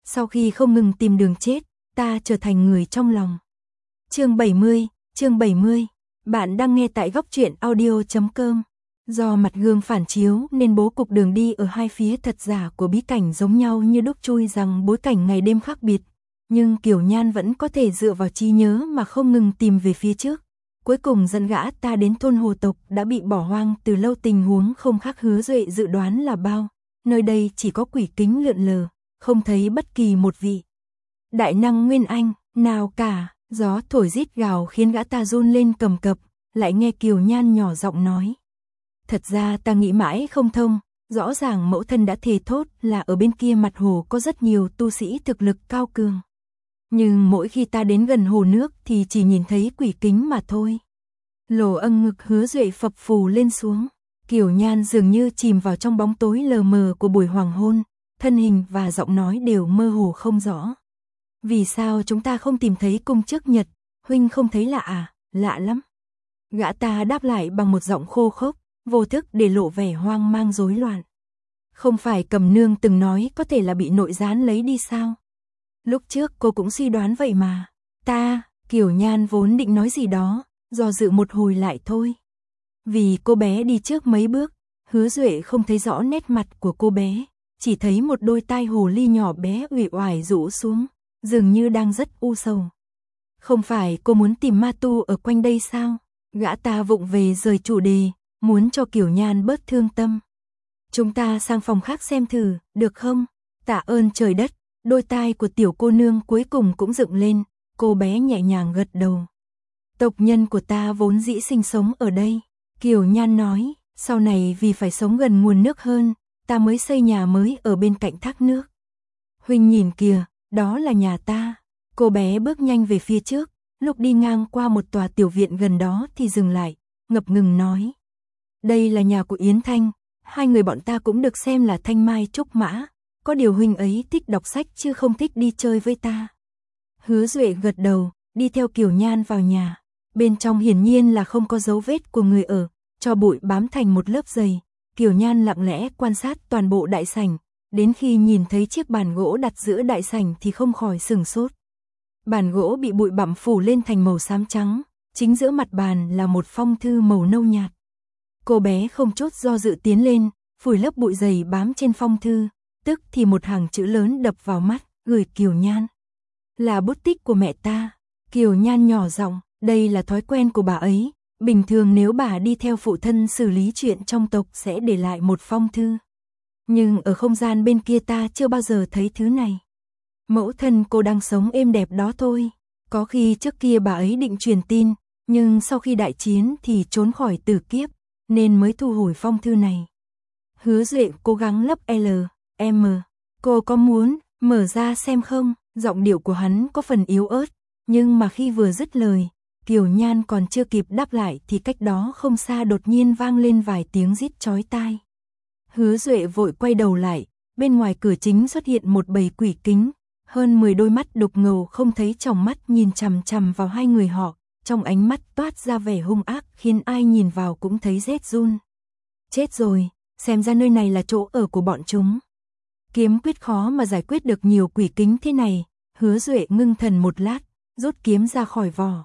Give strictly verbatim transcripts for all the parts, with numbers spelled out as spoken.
Sau khi không ngừng tìm đường chết, ta trở thành người trong lòng. Chương bảy mươi, chương bảy mươi. Bạn đang nghe tại góc truyện audio chấm com. Do mặt gương phản chiếu nên bố cục đường đi ở hai phía thật giả của bí cảnh giống nhau như đúc chui rằng bối cảnh ngày đêm khác biệt. Nhưng Kiều Nhan vẫn có thể dựa vào trí nhớ mà không ngừng tìm về phía trước. Cuối cùng dẫn gã ta đến thôn hồ tộc đã bị bỏ hoang từ lâu, tình huống không khác Hứa Duệ dự đoán là bao. Nơi đây chỉ có quỷ kính lượn lờ, không thấy bất kỳ một vị đại năng nguyên anh nào cả. Gió thổi rít gào khiến gã ta run lên cầm cập, lại nghe Kiều Nhan nhỏ giọng nói. Thật ra ta nghĩ mãi không thông, rõ ràng mẫu thân đã thề thốt là ở bên kia mặt hồ có rất nhiều tu sĩ thực lực cao cường. Nhưng mỗi khi ta đến gần hồ nước thì chỉ nhìn thấy quỷ kính mà thôi. Lồ âng ngực Hứa Duệ phập phù lên xuống. Kiều Nhan dường như chìm vào trong bóng tối lờ mờ của buổi hoàng hôn, thân hình và giọng nói đều mơ hồ không rõ. Vì sao chúng ta không tìm thấy cung trước nhật, huynh không thấy lạ à? Lạ lắm. Gã ta đáp lại bằng một giọng khô khốc, vô thức để lộ vẻ hoang mang rối loạn. Không phải Cầm Nương từng nói có thể là bị nội gián lấy đi sao? Lúc trước cô cũng suy đoán vậy mà. Ta, Kiều Nhan vốn định nói gì đó, do dự một hồi lại thôi. Vì cô bé đi trước mấy bước, Hứa Duệ không thấy rõ nét mặt của cô bé, chỉ thấy một đôi tai hồ ly nhỏ bé uể oải rũ xuống, dường như đang rất u sầu. Không phải cô muốn tìm ma tu ở quanh đây sao? Gã ta vụng về rời chủ đề, muốn cho Kiều Nhan bớt thương tâm. Chúng ta sang phòng khác xem thử, được không? Tạ ơn trời đất. Đôi tai của tiểu cô nương cuối cùng cũng dựng lên, cô bé nhẹ nhàng gật đầu. Tộc nhân của ta vốn dĩ sinh sống ở đây. Kiều Nhan nói, sau này vì phải sống gần nguồn nước hơn, ta mới xây nhà mới ở bên cạnh thác nước. Huynh nhìn kìa, đó là nhà ta. Cô bé bước nhanh về phía trước, lúc đi ngang qua một tòa tiểu viện gần đó thì dừng lại, ngập ngừng nói. Đây là nhà của Yến Thanh, hai người bọn ta cũng được xem là thanh mai trúc mã. Có điều huynh ấy thích đọc sách chứ không thích đi chơi với ta. Hứa Duệ gật đầu, đi theo Kiều Nhan vào nhà. Bên trong hiển nhiên là không có dấu vết của người ở, cho bụi bám thành một lớp dày. Kiều Nhan lặng lẽ quan sát toàn bộ đại sảnh, đến khi nhìn thấy chiếc bàn gỗ đặt giữa đại sảnh thì không khỏi sửng sốt. Bàn gỗ bị bụi bặm phủ lên thành màu xám trắng, chính giữa mặt bàn là một phong thư màu nâu nhạt. Cô bé không chút do dự tiến lên, phủi lớp bụi dày bám trên phong thư. Tức thì một hàng chữ lớn đập vào mắt, gửi Kiều Nhan. Là bút tích của mẹ ta. Kiều Nhan nhỏ giọng, đây là thói quen của bà ấy. Bình thường nếu bà đi theo phụ thân xử lý chuyện trong tộc sẽ để lại một phong thư. Nhưng ở không gian bên kia ta chưa bao giờ thấy thứ này. Mẫu thân cô đang sống êm đẹp đó thôi. Có khi trước kia bà ấy định truyền tin, nhưng sau khi đại chiến thì trốn khỏi tử kiếp, nên mới thu hồi phong thư này. Hứa Duệ cố gắng lấp L. Em, cô có muốn mở ra xem không? Giọng điệu của hắn có phần yếu ớt, nhưng mà khi vừa dứt lời, Kiều Nhan còn chưa kịp đáp lại thì cách đó không xa đột nhiên vang lên vài tiếng rít chói tai. Hứa Duệ vội quay đầu lại, bên ngoài cửa chính xuất hiện một bầy quỷ kính, hơn mười đôi mắt đục ngầu không thấy tròng mắt nhìn chằm chằm vào hai người họ, trong ánh mắt toát ra vẻ hung ác khiến ai nhìn vào cũng thấy rét run. Chết rồi, xem ra nơi này là chỗ ở của bọn chúng. Kiếm quyết khó mà giải quyết được nhiều quỷ kính thế này, Hứa Duệ ngưng thần một lát, rút kiếm ra khỏi vỏ.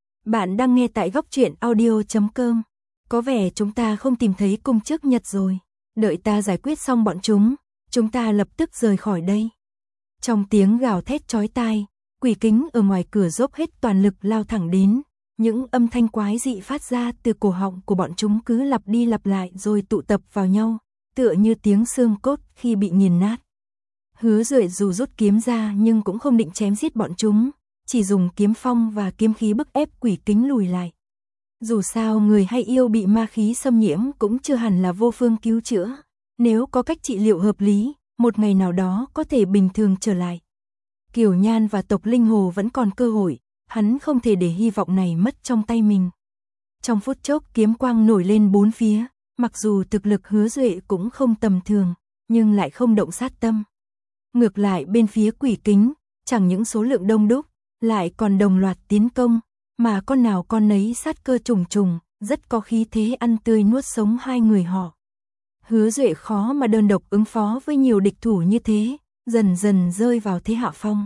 Bạn đang nghe tại góc truyện audio chấm com. Có vẻ chúng ta không tìm thấy cung trước nhật rồi. Đợi ta giải quyết xong bọn chúng, chúng ta lập tức rời khỏi đây. Trong tiếng gào thét chói tai, quỷ kính ở ngoài cửa dốc hết toàn lực lao thẳng đến. Những âm thanh quái dị phát ra từ cổ họng của bọn chúng cứ lặp đi lặp lại rồi tụ tập vào nhau, tựa như tiếng xương cốt khi bị nghiền nát. Hứa Duệ dù rút kiếm ra nhưng cũng không định chém giết bọn chúng, chỉ dùng kiếm phong và kiếm khí bức ép quỷ kính lùi lại. Dù sao người hay yêu bị ma khí xâm nhiễm cũng chưa hẳn là vô phương cứu chữa, nếu có cách trị liệu hợp lý, một ngày nào đó có thể bình thường trở lại. Kiều Nhan và tộc Linh Hồ vẫn còn cơ hội, hắn không thể để hy vọng này mất trong tay mình. Trong phút chốc kiếm quang nổi lên bốn phía, mặc dù thực lực Hứa Duệ cũng không tầm thường, nhưng lại không động sát tâm. Ngược lại bên phía quỷ kính, chẳng những số lượng đông đúc, lại còn đồng loạt tiến công, mà con nào con nấy sát cơ trùng trùng, rất có khí thế ăn tươi nuốt sống hai người họ. Hứa Duệ khó mà đơn độc ứng phó với nhiều địch thủ như thế, dần dần rơi vào thế hạ phong.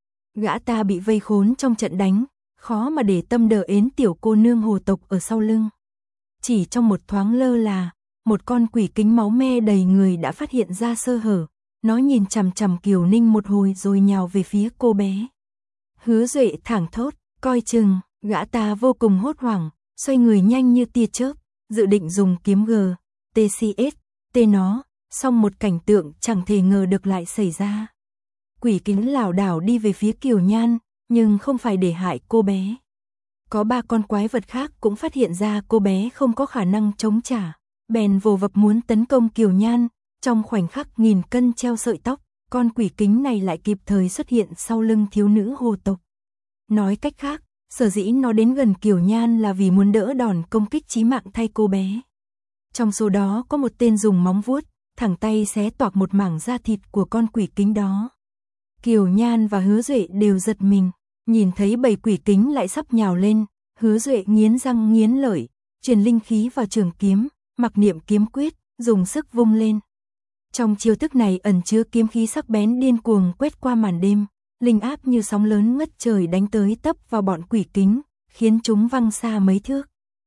Gã ta bị vây khốn trong trận đánh, khó mà để tâm đờ ến tiểu cô nương hồ tộc ở sau lưng. Chỉ trong một thoáng lơ là, một con quỷ kính máu me đầy người đã phát hiện ra sơ hở, nó nhìn chằm chằm Kiều Ninh một hồi rồi nhào về phía cô bé. Hứa Duệ thẳng thốt, coi chừng, gã ta vô cùng hốt hoảng, xoay người nhanh như tia chớp, dự định dùng kiếm G, tê xê ét, tê nó, song một cảnh tượng chẳng thể ngờ được lại xảy ra. Quỷ kính lảo đảo đi về phía Kiều Nhan, nhưng không phải để hại cô bé. Có ba con quái vật khác cũng phát hiện ra cô bé không có khả năng chống trả, bèn vồ vập muốn tấn công Kiều Nhan, trong khoảnh khắc nghìn cân treo sợi tóc, con quỷ kính này lại kịp thời xuất hiện sau lưng thiếu nữ hồ tộc. Nói cách khác, sở dĩ nó đến gần Kiều Nhan là vì muốn đỡ đòn công kích chí mạng thay cô bé. Trong số đó có một tên dùng móng vuốt, thẳng tay xé toạc một mảng da thịt của con quỷ kính đó. Kiều Nhan và Hứa Duệ đều giật mình, nhìn thấy bầy quỷ kính lại sắp nhào lên, Hứa Duệ nghiến răng nghiến lợi, truyền linh khí vào trường kiếm, mặc niệm kiếm quyết, dùng sức vung lên. Trong chiêu thức này ẩn chứa kiếm khí sắc bén điên cuồng quét qua màn đêm, linh áp như sóng lớn ngất trời đánh tới tấp vào bọn quỷ kính, khiến chúng văng xa mấy thước.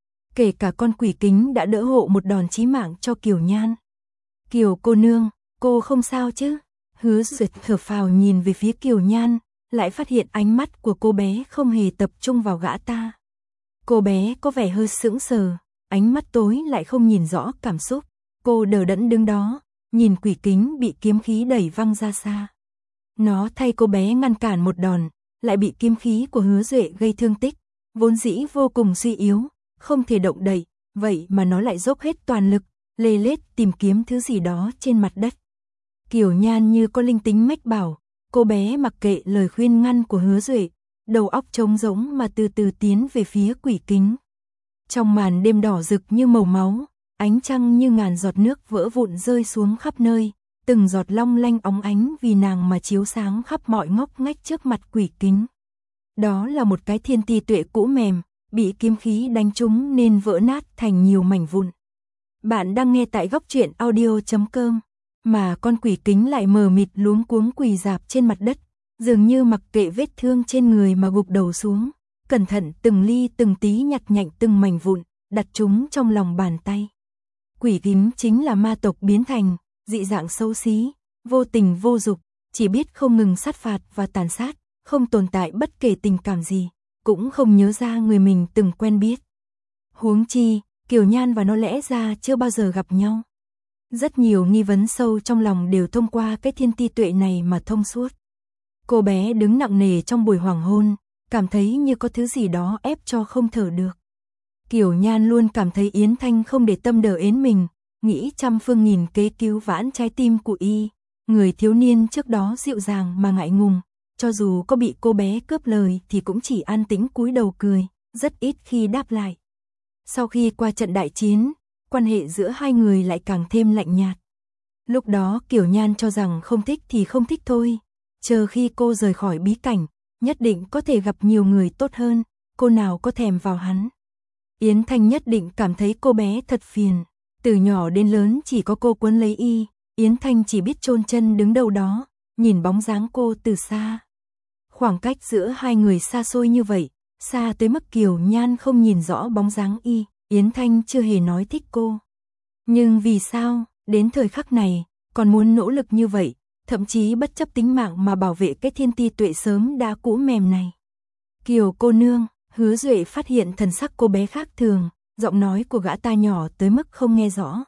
Kể cả con quỷ kính đã đỡ hộ một đòn chí mạng cho Kiều Nhan. Kiều cô nương, cô không sao chứ? Hứa Duyệt thở phào nhìn về phía Kiều Nhan, lại phát hiện ánh mắt của cô bé không hề tập trung vào gã ta. Cô bé có vẻ hơi sững sờ, ánh mắt tối lại không nhìn rõ cảm xúc. Cô đờ đẫn đứng đó, nhìn quỷ kính bị kiếm khí đẩy văng ra xa. Nó thay cô bé ngăn cản một đòn, lại bị kiếm khí của Hứa Duệ gây thương tích, vốn dĩ vô cùng suy yếu, không thể động đậy, vậy mà nó lại dốc hết toàn lực, lê lết tìm kiếm thứ gì đó trên mặt đất. Kiều Nhan như có linh tính mách bảo, cô bé mặc kệ lời khuyên ngăn của Hứa Duệ, đầu óc trống rỗng mà từ từ tiến về phía quỷ kính. Trong màn đêm đỏ rực như màu máu, ánh trăng như ngàn giọt nước vỡ vụn rơi xuống khắp nơi, từng giọt long lanh óng ánh vì nàng mà chiếu sáng khắp mọi ngóc ngách trước mặt quỷ kính. Đó là một cái thiên ti tuệ cũ mềm, bị kiếm khí đánh trúng nên vỡ nát thành nhiều mảnh vụn. Bạn đang nghe tại góc truyện audio chấm com, mà con quỷ kính lại mờ mịt luống cuống quỳ rạp trên mặt đất, dường như mặc kệ vết thương trên người mà gục đầu xuống, cẩn thận từng ly từng tí nhặt nhạnh từng mảnh vụn, đặt chúng trong lòng bàn tay. Quỷ kính chính là ma tộc biến thành, dị dạng xấu xí, vô tình vô dục, chỉ biết không ngừng sát phạt và tàn sát, không tồn tại bất kể tình cảm gì, cũng không nhớ ra người mình từng quen biết. Huống chi, Kiều Nhan và nó lẽ ra chưa bao giờ gặp nhau. Rất nhiều nghi vấn sâu trong lòng đều thông qua cái thiên ti tuệ này mà thông suốt. Cô bé đứng nặng nề trong buổi hoàng hôn, cảm thấy như có thứ gì đó ép cho không thở được. Kiều Nhan luôn cảm thấy Yến Thanh không để tâm đờ ến mình, nghĩ trăm phương nghìn kế cứu vãn trái tim của y. Người thiếu niên trước đó dịu dàng mà ngại ngùng, cho dù có bị cô bé cướp lời thì cũng chỉ an tĩnh cúi đầu cười, rất ít khi đáp lại. Sau khi qua trận đại chiến, quan hệ giữa hai người lại càng thêm lạnh nhạt. Lúc đó Kiều Nhan cho rằng không thích thì không thích thôi, chờ khi cô rời khỏi bí cảnh, nhất định có thể gặp nhiều người tốt hơn, cô nào có thèm vào hắn. Yến Thanh nhất định cảm thấy cô bé thật phiền, từ nhỏ đến lớn chỉ có cô quấn lấy y, Yến Thanh chỉ biết chôn chân đứng đâu đó, nhìn bóng dáng cô từ xa. Khoảng cách giữa hai người xa xôi như vậy, xa tới mức Kiều Nhan không nhìn rõ bóng dáng y, Yến Thanh chưa hề nói thích cô. Nhưng vì sao, đến thời khắc này, còn muốn nỗ lực như vậy, thậm chí bất chấp tính mạng mà bảo vệ cái thiên ti tuệ sớm đã cũ mềm này. Kiều cô nương, Hứa Duệ phát hiện thần sắc cô bé khác thường, giọng nói của gã ta nhỏ tới mức không nghe rõ.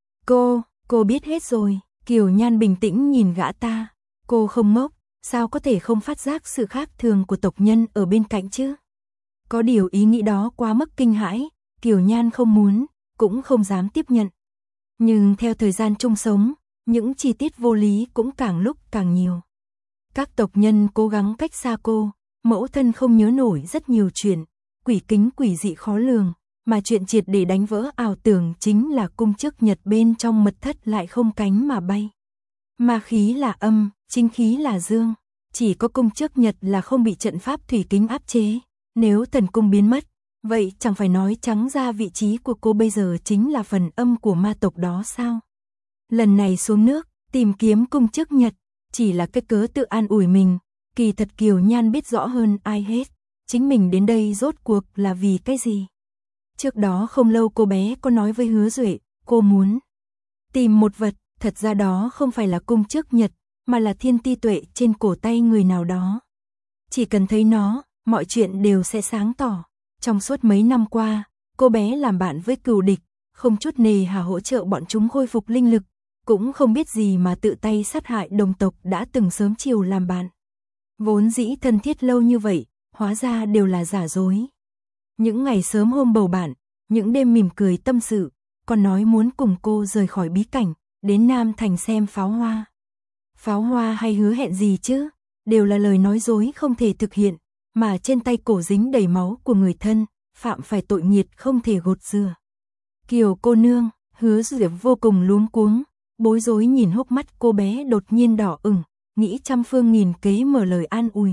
Cô, cô biết hết rồi, Kiều Nhan bình tĩnh nhìn gã ta, cô không ngốc, sao có thể không phát giác sự khác thường của tộc nhân ở bên cạnh chứ? Có điều ý nghĩ đó quá mức kinh hãi, Kiều Nhan không muốn, cũng không dám tiếp nhận. Nhưng theo thời gian chung sống, những chi tiết vô lý cũng càng lúc càng nhiều. Các tộc nhân cố gắng cách xa cô, mẫu thân không nhớ nổi rất nhiều chuyện, quỷ kính quỷ dị khó lường, mà chuyện triệt để đánh vỡ ảo tưởng chính là cung chức nhật bên trong mật thất lại không cánh mà bay. Ma khí là âm, chính khí là dương, chỉ có cung chức nhật là không bị trận pháp thủy kính áp chế, nếu thần cung biến mất, vậy chẳng phải nói trắng ra vị trí của cô bây giờ chính là phần âm của ma tộc đó sao? Lần này xuống nước, tìm kiếm cung chức nhật, chỉ là cái cớ tự an ủi mình, kỳ thật Kiều Nhan biết rõ hơn ai hết, chính mình đến đây rốt cuộc là vì cái gì. Trước đó không lâu cô bé có nói với Hứa Duệ, cô muốn tìm một vật, thật ra đó không phải là cung trước nhật, mà là thiên ti tuệ trên cổ tay người nào đó. Chỉ cần thấy nó, mọi chuyện đều sẽ sáng tỏ. Trong suốt mấy năm qua, cô bé làm bạn với cừu địch, không chút nề hà hỗ trợ bọn chúng khôi phục linh lực, cũng không biết gì mà tự tay sát hại đồng tộc đã từng sớm chiều làm bạn. Vốn dĩ thân thiết lâu như vậy, hóa ra đều là giả dối. Những ngày sớm hôm bầu bạn, những đêm mỉm cười tâm sự, còn nói muốn cùng cô rời khỏi bí cảnh, đến Nam Thành xem pháo hoa. Pháo hoa hay hứa hẹn gì chứ, đều là lời nói dối không thể thực hiện, mà trên tay cổ dính đầy máu của người thân, phạm phải tội nghiệt không thể gột rửa. Kiều cô nương, Hứa Duệ vô cùng luống cuống, bối rối nhìn hốc mắt cô bé đột nhiên đỏ ửng, nghĩ trăm phương nghìn kế mở lời an ủi.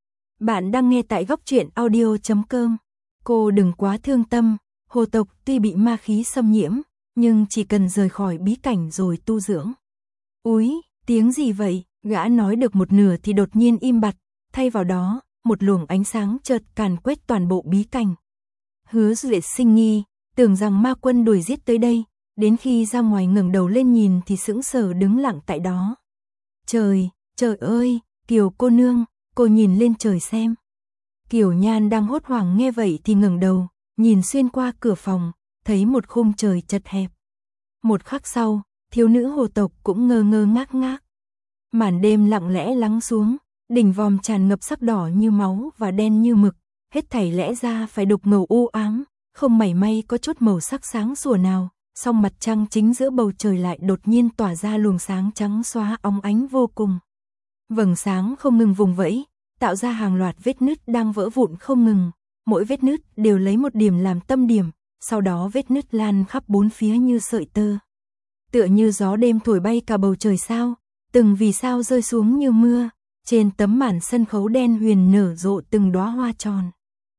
Bạn đang nghe tại góc truyện audio chấm com. Cô đừng quá thương tâm, hồ tộc tuy bị ma khí xâm nhiễm, nhưng chỉ cần rời khỏi bí cảnh rồi tu dưỡng. Úi, tiếng gì vậy? Gã nói được một nửa thì đột nhiên im bặt, thay vào đó, một luồng ánh sáng chợt càn quét toàn bộ bí cảnh. Hứa Duệ sinh nghi, tưởng rằng ma quân đuổi giết tới đây, đến khi ra ngoài ngẩng đầu lên nhìn thì sững sờ đứng lặng tại đó. Trời, trời ơi, Kiều cô nương, cô nhìn lên trời xem. Kiều Nhan đang hốt hoảng nghe vậy thì ngẩng đầu, nhìn xuyên qua cửa phòng, thấy một khung trời chật hẹp. Một khắc sau, thiếu nữ hồ tộc cũng ngơ ngơ ngác ngác. Màn đêm lặng lẽ lắng xuống, đỉnh vòm tràn ngập sắc đỏ như máu và đen như mực, hết thảy lẽ ra phải đục ngầu u ám, không mảy may có chút màu sắc sáng sủa nào, song mặt trăng chính giữa bầu trời lại đột nhiên tỏa ra luồng sáng trắng xóa óng ánh vô cùng. Vầng sáng không ngừng vùng vẫy, tạo ra hàng loạt vết nứt đang vỡ vụn không ngừng, mỗi vết nứt đều lấy một điểm làm tâm điểm, sau đó vết nứt lan khắp bốn phía như sợi tơ. Tựa như gió đêm thổi bay cả bầu trời sao, từng vì sao rơi xuống như mưa, trên tấm màn sân khấu đen huyền nở rộ từng đóa hoa tròn.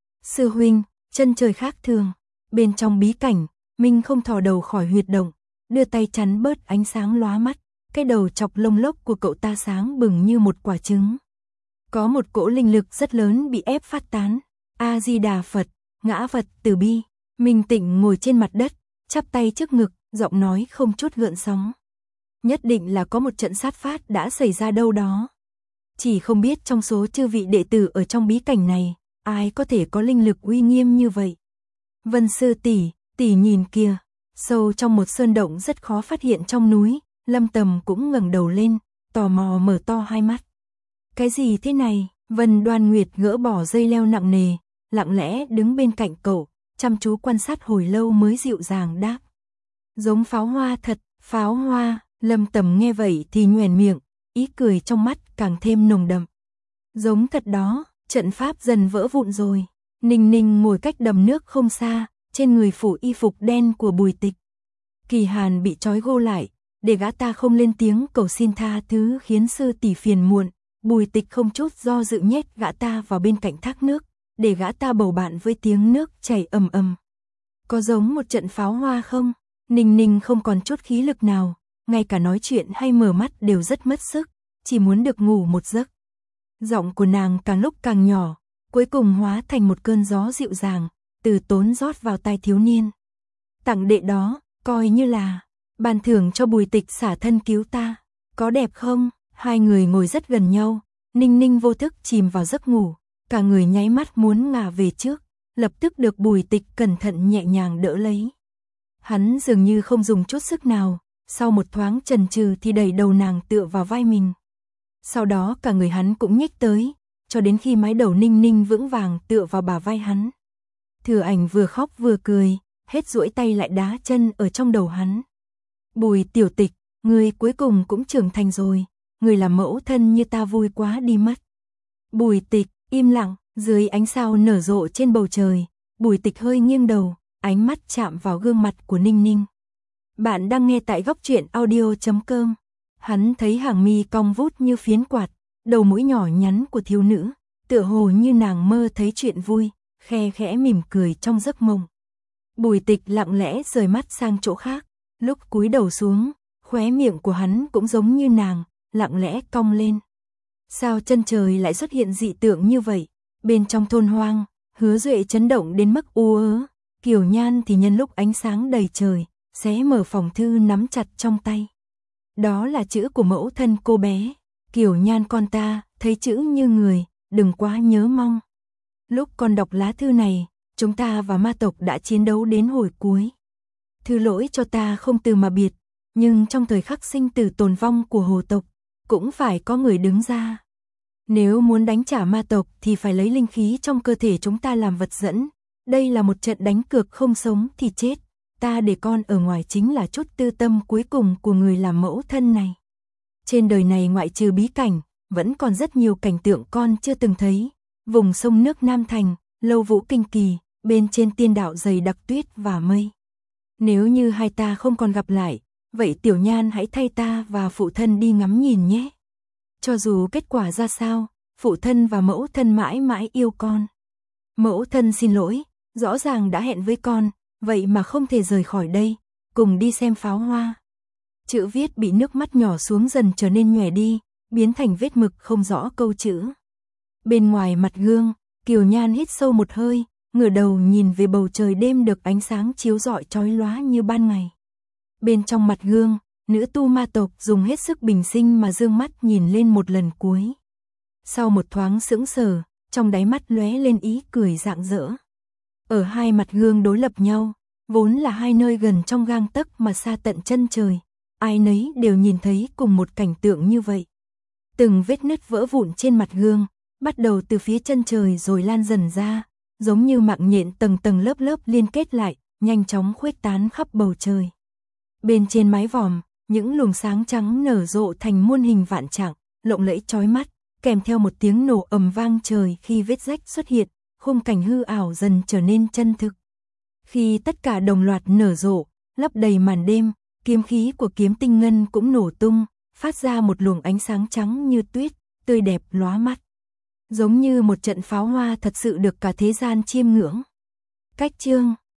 Sư huynh, chân trời khác thường, bên trong bí cảnh, Minh không thò đầu khỏi huyệt động, đưa tay chắn bớt ánh sáng lóa mắt, cái đầu chọc lông lốc của cậu ta sáng bừng như một quả trứng. Có một cỗ linh lực rất lớn bị ép phát tán. A Di Đà Phật, ngã Phật từ bi. Minh Tịnh ngồi trên mặt đất, chắp tay trước ngực, giọng nói không chút gợn sóng. Nhất định là có một trận sát phát đã xảy ra đâu đó. Chỉ không biết trong số chư vị đệ tử ở trong bí cảnh này, ai có thể có linh lực uy nghiêm như vậy. Vân sư tỷ, tỷ nhìn kìa, sâu trong một sơn động rất khó phát hiện trong núi, Lâm Tầm cũng ngẩng đầu lên, tò mò mở to hai mắt. Cái gì thế này? Vân Đoan Nguyệt gỡ bỏ dây leo nặng nề, lặng lẽ đứng bên cạnh cậu, chăm chú quan sát hồi lâu mới dịu dàng đáp. Giống pháo hoa thật, pháo hoa. Lâm Tầm nghe vậy thì nhoẻn miệng, ý cười trong mắt càng thêm nồng đậm. Giống thật đó, trận pháp dần vỡ vụn rồi. Ninh Ninh ngồi cách đầm nước không xa, trên người phủ y phục đen của Bùi Tịch. Kỳ Hàn bị trói gô lại, để gã ta không lên tiếng cầu xin tha thứ khiến sư tỷ phiền muộn. Bùi Tịch không chút do dự nhét gã ta vào bên cạnh thác nước, để gã ta bầu bạn với tiếng nước chảy ầm ầm. Có giống một trận pháo hoa không? Ninh Ninh không còn chút khí lực nào, ngay cả nói chuyện hay mở mắt đều rất mất sức, chỉ muốn được ngủ một giấc. Giọng của nàng càng lúc càng nhỏ, cuối cùng hóa thành một cơn gió dịu dàng, từ tốn rót vào tai thiếu niên. Tặng đệ đó, coi như là ban thưởng cho Bùi Tịch xả thân cứu ta, có đẹp không? Hai người ngồi rất gần nhau, Ninh Ninh vô thức chìm vào giấc ngủ, cả người nháy mắt muốn ngả về trước, lập tức được Bùi Tịch cẩn thận nhẹ nhàng đỡ lấy. Hắn dường như không dùng chút sức nào, sau một thoáng chần chừ thì đẩy đầu nàng tựa vào vai mình. Sau đó cả người hắn cũng nhích tới, cho đến khi mái đầu Ninh Ninh vững vàng tựa vào bả vai hắn. Thừa Ảnh vừa khóc vừa cười, hết duỗi tay lại đá chân ở trong đầu hắn. Bùi tiểu Tịch, ngươi cuối cùng cũng trưởng thành rồi, người làm mẫu thân như ta vui quá đi mất. Bùi Tịch im lặng, dưới ánh sao nở rộ trên bầu trời, Bùi Tịch hơi nghiêng đầu, ánh mắt chạm vào gương mặt của Ninh Ninh. Bạn đang nghe tại góc truyện audio chấm com. Hắn thấy hàng mi cong vút như phiến quạt, đầu mũi nhỏ nhắn của thiếu nữ, tựa hồ như nàng mơ thấy chuyện vui, khe khẽ mỉm cười trong giấc mộng. Bùi Tịch lặng lẽ rời mắt sang chỗ khác, lúc cúi đầu xuống, khóe miệng của hắn cũng giống như nàng, lặng lẽ cong lên. Sao chân trời lại xuất hiện dị tượng như vậy? Bên trong thôn hoang, Hứa Duệ chấn động đến mức u ớ, Kiều Nhan thì nhân lúc ánh sáng đầy trời, xé mở phòng thư nắm chặt trong tay. Đó là chữ của mẫu thân cô bé. Kiều Nhan con ta, thấy chữ như người, đừng quá nhớ mong. Lúc con đọc lá thư này, chúng ta và ma tộc đã chiến đấu đến hồi cuối. Thứ lỗi cho ta không từ mà biệt, nhưng trong thời khắc sinh tử tồn vong của hồ tộc, cũng phải có người đứng ra. Nếu muốn đánh trả ma tộc thì phải lấy linh khí trong cơ thể chúng ta làm vật dẫn. Đây là một trận đánh cược không sống thì chết. Ta để con ở ngoài chính là chút tư tâm cuối cùng của người làm mẫu thân này. Trên đời này ngoại trừ bí cảnh, vẫn còn rất nhiều cảnh tượng con chưa từng thấy. Vùng sông nước Nam Thành, lâu vũ kinh kỳ, bên trên tiên đạo dày đặc tuyết và mây. Nếu như hai ta không còn gặp lại, vậy Tiểu Nhan hãy thay ta và phụ thân đi ngắm nhìn nhé. Cho dù kết quả ra sao, phụ thân và mẫu thân mãi mãi yêu con. Mẫu thân xin lỗi, rõ ràng đã hẹn với con, vậy mà không thể rời khỏi đây, cùng đi xem pháo hoa. Chữ viết bị nước mắt nhỏ xuống dần trở nên nhòe đi, biến thành vết mực không rõ câu chữ. Bên ngoài mặt gương, Kiều Nhan hít sâu một hơi, ngửa đầu nhìn về bầu trời đêm được ánh sáng chiếu rọi chói lóa như ban ngày. Bên trong mặt gương, nữ tu ma tộc dùng hết sức bình sinh mà dương mắt nhìn lên một lần cuối. Sau một thoáng sững sờ, trong đáy mắt lóe lên ý cười rạng rỡ. Ở hai mặt gương đối lập nhau, vốn là hai nơi gần trong gang tấc mà xa tận chân trời, ai nấy đều nhìn thấy cùng một cảnh tượng như vậy. Từng vết nứt vỡ vụn trên mặt gương, bắt đầu từ phía chân trời rồi lan dần ra, giống như mạng nhện tầng tầng lớp lớp liên kết lại, nhanh chóng khuếch tán khắp bầu trời. Bên trên mái vòm, những luồng sáng trắng nở rộ thành muôn hình vạn trạng, lộng lẫy chói mắt, kèm theo một tiếng nổ ầm vang trời khi vết rách xuất hiện, khung cảnh hư ảo dần trở nên chân thực. Khi tất cả đồng loạt nở rộ, lấp đầy màn đêm, kiếm khí của kiếm tinh ngân cũng nổ tung, phát ra một luồng ánh sáng trắng như tuyết, tươi đẹp lóa mắt. Giống như một trận pháo hoa thật sự được cả thế gian chiêm ngưỡng. Cách chương